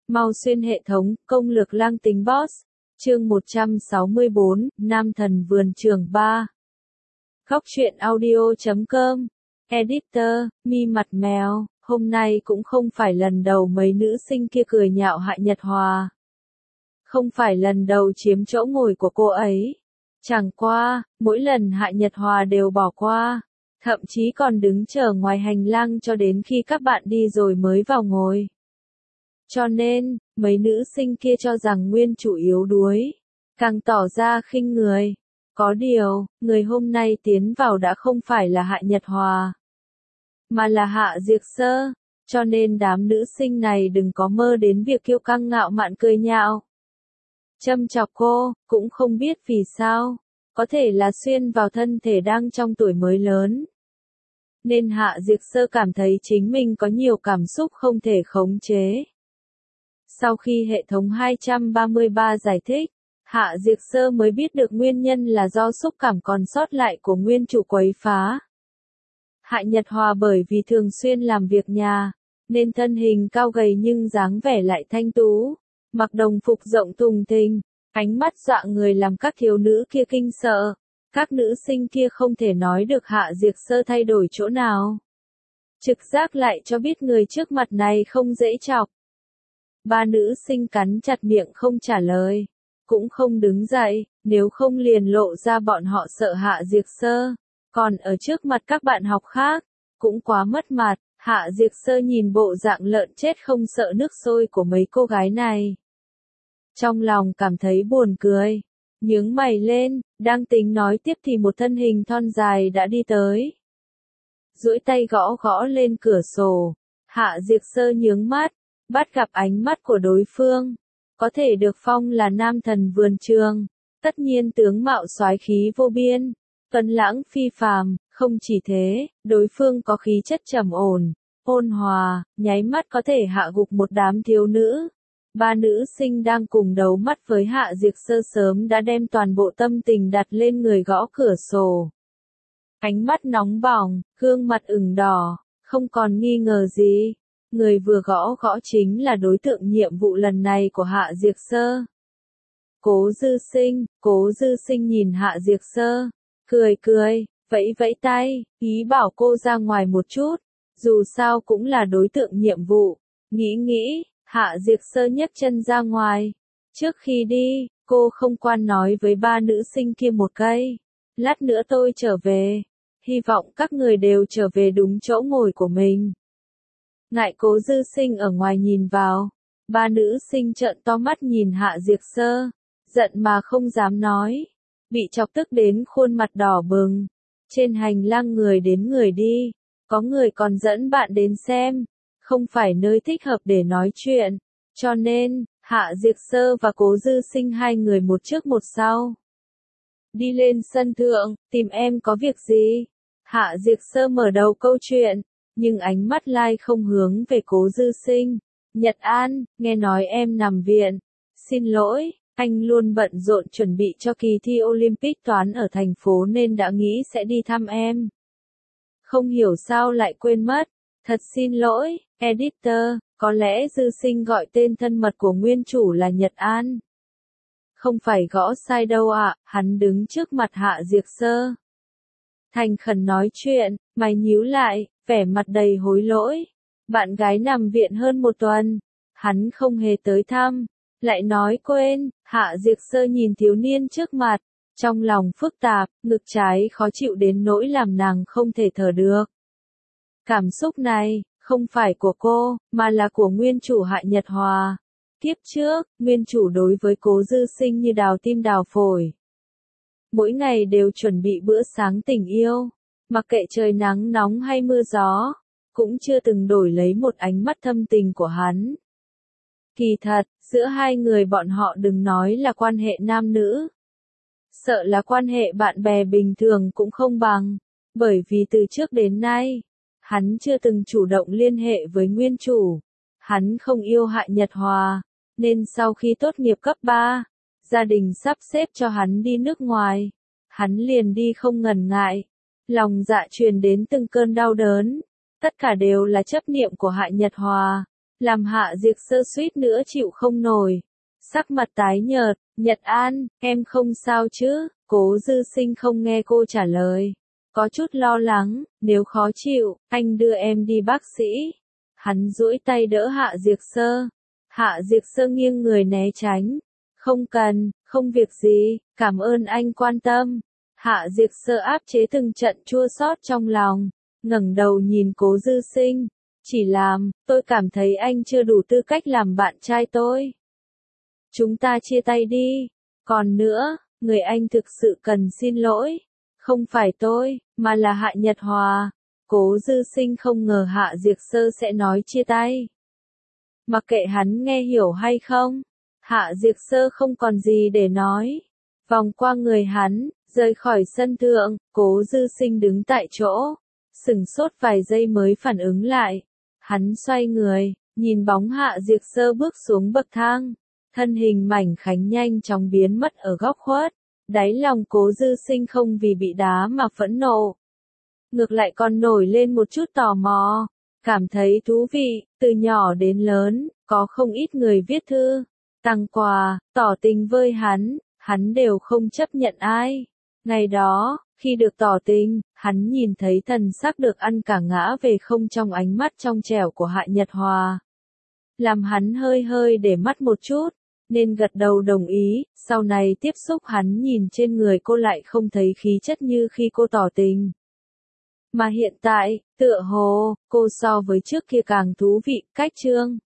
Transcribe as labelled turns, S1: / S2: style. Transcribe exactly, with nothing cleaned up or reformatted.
S1: Mau xuyên hệ thống, công lược lang tính boss. Chương một trăm sáu mươi bốn, Nam thần vườn trường ba. Góc truyện audio chấm com. Editor, Mi mặt mèo, hôm nay cũng không phải lần đầu mấy nữ sinh kia cười nhạo Hạ Nhật Hòa. Không phải lần đầu chiếm chỗ ngồi của cô ấy. Chẳng qua, mỗi lần Hạ Nhật Hòa đều bỏ qua. Thậm chí còn đứng chờ ngoài hành lang cho đến khi các bạn đi rồi mới vào ngồi. Cho nên, mấy nữ sinh kia cho rằng nguyên chủ yếu đuối, càng tỏ ra khinh người. Có điều, người hôm nay tiến vào đã không phải là Hạ Nhật Hòa, mà là Hạ Diệc Sơ, cho nên đám nữ sinh này đừng có mơ đến việc kiêu căng ngạo mạn cười nhạo. Châm chọc cô, cũng không biết vì sao, có thể là xuyên vào thân thể đang trong tuổi mới lớn. Nên Hạ Diệc Sơ cảm thấy chính mình có nhiều cảm xúc không thể khống chế. Sau khi hệ thống hai trăm ba mươi ba giải thích, Hạ Diệc Sơ mới biết được nguyên nhân là do xúc cảm còn sót lại của nguyên chủ quấy phá. Hạ Nhật Hòa bởi vì thường xuyên làm việc nhà, nên thân hình cao gầy nhưng dáng vẻ lại thanh tú, mặc đồng phục rộng thùng thình, ánh mắt dọa người làm các thiếu nữ kia kinh sợ. Các nữ sinh kia không thể nói được Hạ Diệc Sơ thay đổi chỗ nào. Trực giác lại cho biết người trước mặt này không dễ chọc. Ba nữ sinh cắn chặt miệng không trả lời, cũng không đứng dậy, nếu không liền lộ ra bọn họ sợ Hạ Diệc Sơ. Còn ở trước mặt các bạn học khác, cũng quá mất mặt. Hạ Diệc Sơ nhìn bộ dạng lợn chết không sợ nước sôi của mấy cô gái này. Trong lòng cảm thấy buồn cười, nhướng mày lên, đang tính nói tiếp thì một thân hình thon dài đã đi tới. Duỗi tay gõ gõ lên cửa sổ, Hạ Diệc Sơ nhướng mắt, bắt gặp ánh mắt của đối phương. Có thể được phong là nam thần vườn trường, tất nhiên tướng mạo soái khí vô biên, tuấn lãng phi phàm. Không chỉ thế, đối phương có khí chất trầm ổn, ôn hòa, nháy mắt có thể hạ gục một đám thiếu nữ. Ba nữ sinh đang cùng đấu mắt với Hạ Diệc Sơ sớm đã đem toàn bộ tâm tình đặt lên người gõ cửa sổ. Ánh mắt nóng bỏng, gương mặt ửng đỏ, không còn nghi ngờ gì. Người vừa gõ gõ chính là đối tượng nhiệm vụ lần này của Hạ Diệc Sơ. Cố Dư Sinh. Cố Dư Sinh nhìn Hạ Diệc Sơ, cười cười, vẫy vẫy tay, ý bảo cô ra ngoài một chút, dù sao cũng là đối tượng nhiệm vụ. Nghĩ nghĩ, Hạ Diệc Sơ nhấc chân ra ngoài. Trước khi đi, cô không quan nói với ba nữ sinh kia một cây. Lát nữa tôi trở về, hy vọng các người đều trở về đúng chỗ ngồi của mình. Ngại Cố Dư Sinh ở ngoài nhìn vào, ba nữ sinh trợn to mắt nhìn Hạ Diệc Sơ, giận mà không dám nói, bị chọc tức đến khuôn mặt đỏ bừng. Trên hành lang người đến người đi, có người còn dẫn bạn đến xem, không phải nơi thích hợp để nói chuyện, cho nên, Hạ Diệc Sơ và Cố Dư Sinh hai người một trước một sau. Đi lên sân thượng, tìm em có việc gì? Hạ Diệc Sơ mở đầu câu chuyện, nhưng ánh mắt lai không hướng về Cố Dư Sinh. Nhật An, nghe nói em nằm viện. Xin lỗi, anh luôn bận rộn chuẩn bị cho kỳ thi Olympic toán ở thành phố nên đã nghĩ sẽ đi thăm em. Không hiểu sao lại quên mất. Thật xin lỗi, editor, có lẽ Dư Sinh gọi tên thân mật của nguyên chủ là Nhật An. Không phải gõ sai đâu ạ, à, hắn đứng trước mặt Hạ Diệc Sơ. Thành khẩn nói chuyện, mày nhíu lại, vẻ mặt đầy hối lỗi. Bạn gái nằm viện hơn một tuần, hắn không hề tới thăm, lại nói quên. Hạ Diệc Sơ nhìn thiếu niên trước mặt, trong lòng phức tạp, ngực trái khó chịu đến nỗi làm nàng không thể thở được. Cảm xúc này, không phải của cô, mà là của nguyên chủ Hạ Nhật Hòa. Kiếp trước, nguyên chủ đối với Cố Dư Sinh như đào tim đào phổi. Mỗi ngày đều chuẩn bị bữa sáng tình yêu, mặc kệ trời nắng nóng hay mưa gió, cũng chưa từng đổi lấy một ánh mắt thâm tình của hắn. Kỳ thật, giữa hai người bọn họ đừng nói là quan hệ nam nữ. Sợ là quan hệ bạn bè bình thường cũng không bằng, bởi vì từ trước đến nay, hắn chưa từng chủ động liên hệ với nguyên chủ. Hắn không yêu Hạ Nhật Hòa, nên sau khi tốt nghiệp cấp ba, gia đình sắp xếp cho hắn đi nước ngoài, hắn liền đi không ngần ngại. Lòng dạ truyền đến từng cơn đau đớn, tất cả đều là chấp niệm của Hạ Nhật Hòa. làm Hạ Diệp Sơ suýt nữa chịu không nổi. Sắc mặt tái nhợt, Nhật An, em không sao chứ? Cố Dư Sinh không nghe cô trả lời. Có chút lo lắng, nếu khó chịu, anh đưa em đi bác sĩ. Hắn duỗi tay đỡ Hạ Diệp Sơ. Hạ Diệp Sơ nghiêng người né tránh. Không cần, không việc gì, cảm ơn anh quan tâm. Hạ Diệp Sơ áp chế từng trận chua xót trong lòng, ngẩng đầu nhìn Cố Dư Sinh. Chỉ làm, tôi cảm thấy anh chưa đủ tư cách làm bạn trai tôi. Chúng ta chia tay đi. Còn nữa, người anh thực sự cần xin lỗi. Không phải tôi, mà là Hạ Nhật Hòa. Cố Dư Sinh không ngờ Hạ Diệp Sơ sẽ nói chia tay. Mặc kệ hắn nghe hiểu hay không, Hạ Diệp Sơ không còn gì để nói. Vòng qua người hắn, rời khỏi sân thượng, Cố Dư Sinh đứng tại chỗ, sửng sốt vài giây mới phản ứng lại. Hắn xoay người, nhìn bóng Hạ Diệp Sơ bước xuống bậc thang, thân hình mảnh khảnh nhanh chóng biến mất ở góc khuất. Đáy lòng Cố Dư Sinh không vì bị đá mà phẫn nộ, ngược lại còn nổi lên một chút tò mò, cảm thấy thú vị. Từ nhỏ đến lớn, có không ít người viết thư, tặng quà, tỏ tình với hắn, hắn đều không chấp nhận ai. Ngày đó, khi được tỏ tình, hắn nhìn thấy thần sắc được ăn cả ngã về không trong ánh mắt trong trẻo của Hạ Nhật Hòa, làm hắn hơi hơi để mắt một chút, nên gật đầu đồng ý. Sau này tiếp xúc hắn nhìn trên người cô lại không thấy khí chất như khi cô tỏ tình. Mà hiện tại, tựa hồ, cô so với trước kia càng thú vị. Cách chương